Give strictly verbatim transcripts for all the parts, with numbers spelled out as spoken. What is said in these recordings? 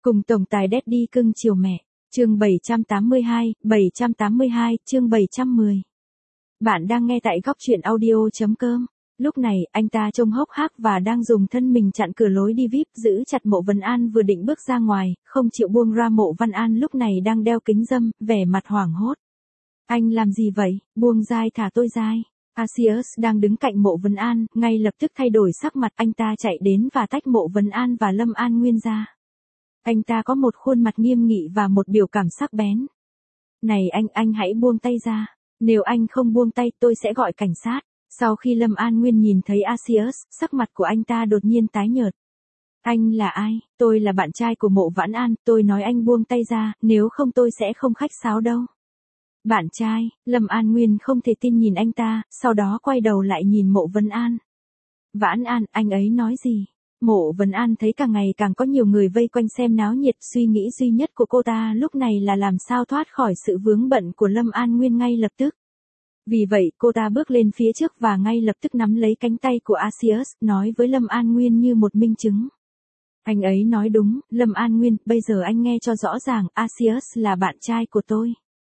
Cùng tổng tài Daddy cưng chiều mẹ. Chương bảy trăm tám mươi hai, bảy trăm tám mươi hai, chương bảy trăm mười. Bạn đang nghe tại góc truyện audio.com. Lúc này, anh ta trông hốc hác và đang dùng thân mình chặn cửa lối đi vi ai pi, giữ chặt Mộ Vân An vừa định bước ra ngoài, không chịu buông ra. Mộ Vân An lúc này đang đeo kính râm, vẻ mặt hoảng hốt. Anh làm gì vậy? Buông dai, thả tôi dai. Asius đang đứng cạnh Mộ Vân An, ngay lập tức thay đổi sắc mặt. Anh ta chạy đến và tách Mộ Vân An và Lâm An Nguyên ra. Anh ta có một khuôn mặt nghiêm nghị và một biểu cảm sắc bén. Này anh, anh hãy buông tay ra. Nếu anh không buông tay, tôi sẽ gọi cảnh sát. Sau khi Lâm An Nguyên nhìn thấy Asius, sắc mặt của anh ta đột nhiên tái nhợt. Anh là ai? Tôi là bạn trai của Mộ Vãn An, tôi nói anh buông tay ra, nếu không tôi sẽ không khách sáo đâu. Bạn trai? Lâm An Nguyên không thể tin nhìn anh ta, sau đó quay đầu lại nhìn Mộ Vân An. Vãn An, anh ấy nói gì? Mộ Vân An thấy càng ngày càng có nhiều người vây quanh xem náo nhiệt, suy nghĩ duy nhất của cô ta lúc này là làm sao thoát khỏi sự vướng bận của Lâm An Nguyên ngay lập tức. Vì vậy, cô ta bước lên phía trước và ngay lập tức nắm lấy cánh tay của Asius, nói với Lâm An Nguyên như một minh chứng. Anh ấy nói đúng, Lâm An Nguyên, bây giờ anh nghe cho rõ ràng, Asius là bạn trai của tôi.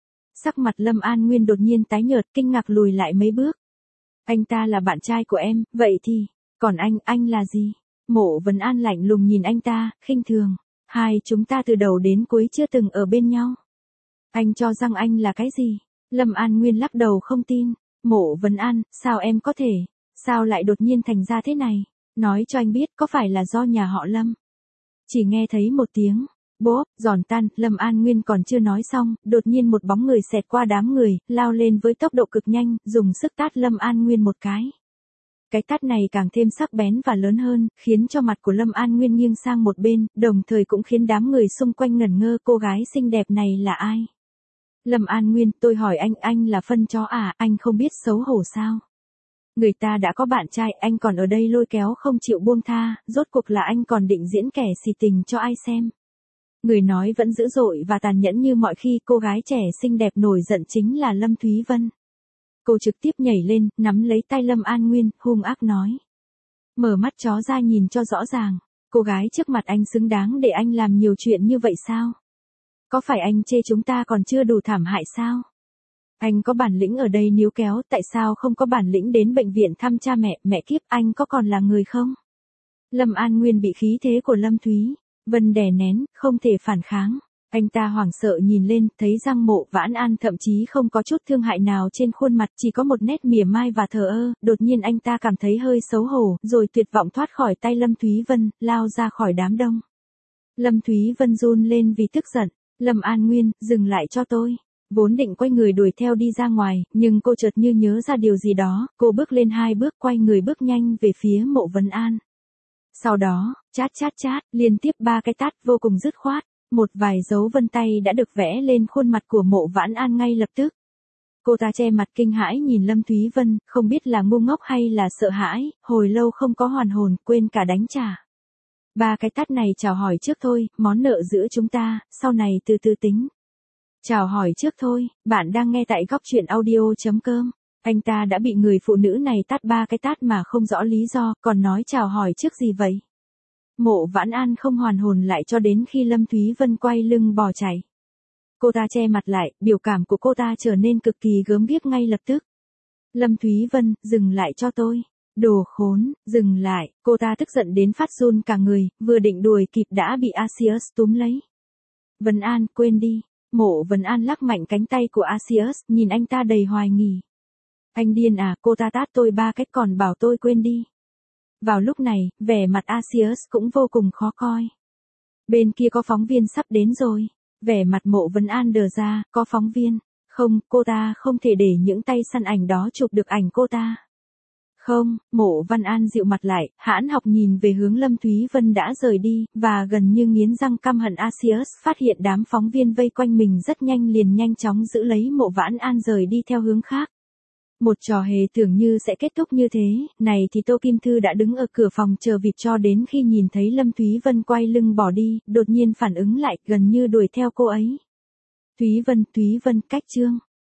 Sắc mặt Lâm An Nguyên đột nhiên tái nhợt, kinh ngạc lùi lại mấy bước. Anh ta là bạn trai của em, vậy thì, còn anh, anh là gì? Mộ Vân An lạnh lùng nhìn anh ta, khinh thường. Hai chúng ta từ đầu đến cuối chưa từng ở bên nhau. Anh cho rằng anh là cái gì? Lâm An Nguyên lắc đầu không tin. Mộ Vân An, sao em có thể? Sao lại đột nhiên thành ra thế này? Nói cho anh biết có phải là do nhà họ Lâm? Chỉ nghe thấy một tiếng bốp, giòn tan, Lâm An Nguyên còn chưa nói xong, đột nhiên một bóng người xẹt qua đám người, lao lên với tốc độ cực nhanh, dùng sức tát Lâm An Nguyên một cái. Cái tát này càng thêm sắc bén và lớn hơn, khiến cho mặt của Lâm An Nguyên nghiêng sang một bên, đồng thời cũng khiến đám người xung quanh ngẩn ngơ. Cô gái xinh đẹp này là ai? Lâm An Nguyên, tôi hỏi anh, anh là phân chó à, anh không biết xấu hổ sao? Người ta đã có bạn trai, anh còn ở đây lôi kéo không chịu buông tha, rốt cuộc là anh còn định diễn kẻ xì tình cho ai xem? Người nói vẫn dữ dội và tàn nhẫn như mọi khi. Cô gái trẻ xinh đẹp nổi giận chính là Lâm Thúy Vân. Cô trực tiếp nhảy lên, nắm lấy tay Lâm An Nguyên, hung ác nói. Mở mắt chó ra nhìn cho rõ ràng. Cô gái trước mặt anh xứng đáng để anh làm nhiều chuyện như vậy sao? Có phải anh chê chúng ta còn chưa đủ thảm hại sao? Anh có bản lĩnh ở đây níu kéo, tại sao không có bản lĩnh đến bệnh viện thăm cha mẹ? Mẹ kiếp, anh có còn là người không? Lâm An Nguyên bị khí thế của Lâm Thúy Vân đè nén, không thể phản kháng. Anh ta hoảng sợ nhìn lên, thấy rằng Mộ Vãn An thậm chí không có chút thương hại nào trên khuôn mặt, chỉ có một nét mỉa mai và thờ ơ. Đột nhiên anh ta cảm thấy hơi xấu hổ, rồi tuyệt vọng thoát khỏi tay Lâm Thúy Vân, lao ra khỏi đám đông. Lâm Thúy Vân run lên vì tức giận. Lâm An Nguyên, dừng lại cho tôi. Vốn định quay người đuổi theo đi ra ngoài, nhưng cô chợt như nhớ ra điều gì đó, cô bước lên hai bước, quay người bước nhanh về phía Mộ Vân An. Sau đó, chát chát chát, liên tiếp ba cái tát vô cùng dứt khoát. Một vài dấu vân tay đã được vẽ lên khuôn mặt của Mộ Vãn An ngay lập tức. Cô ta che mặt kinh hãi nhìn Lâm Thúy Vân, không biết là ngu ngốc hay là sợ hãi, hồi lâu không có hoàn hồn, quên cả đánh trả. Ba cái tát này chào hỏi trước thôi, món nợ giữa chúng ta, sau này từ từ tính. Chào hỏi trước thôi, bạn đang nghe tại góc truyện audio.com. Anh ta đã bị người phụ nữ này tát ba cái tát mà không rõ lý do, còn nói chào hỏi trước gì vậy? Mộ Vãn An không hoàn hồn lại cho đến khi Lâm Thúy Vân quay lưng bỏ chạy. Cô ta che mặt lại, biểu cảm của cô ta trở nên cực kỳ gớm ghiếc ngay lập tức. Lâm Thúy Vân, dừng lại cho tôi. Đồ khốn, dừng lại. Cô ta tức giận đến phát run cả người, vừa định đuổi kịp đã bị Asius túm lấy. Vân An, quên đi. Mộ Vân An lắc mạnh cánh tay của Asius, nhìn anh ta đầy hoài nghi. Anh điên à, cô ta tát tôi ba cái còn bảo tôi quên đi. Vào lúc này, vẻ mặt Asius cũng vô cùng khó coi. Bên kia có phóng viên sắp đến rồi. Vẻ mặt Mộ Vân An đờ ra, có phóng viên. Không, cô ta không thể để những tay săn ảnh đó chụp được ảnh cô ta. Không, Mộ Vân An dịu mặt lại, hãn học nhìn về hướng Lâm Thúy Vân đã rời đi, và gần như nghiến răng căm hận. Asius phát hiện đám phóng viên vây quanh mình rất nhanh liền nhanh chóng giữ lấy Mộ Vãn An rời đi theo hướng khác. Một trò hề tưởng như sẽ kết thúc như thế, này thì Tô Kim Thư đã đứng ở cửa phòng chờ vịt cho đến khi nhìn thấy Lâm Thúy Vân quay lưng bỏ đi, đột nhiên phản ứng lại, gần như đuổi theo cô ấy. Thúy Vân, Thúy Vân, cách chương.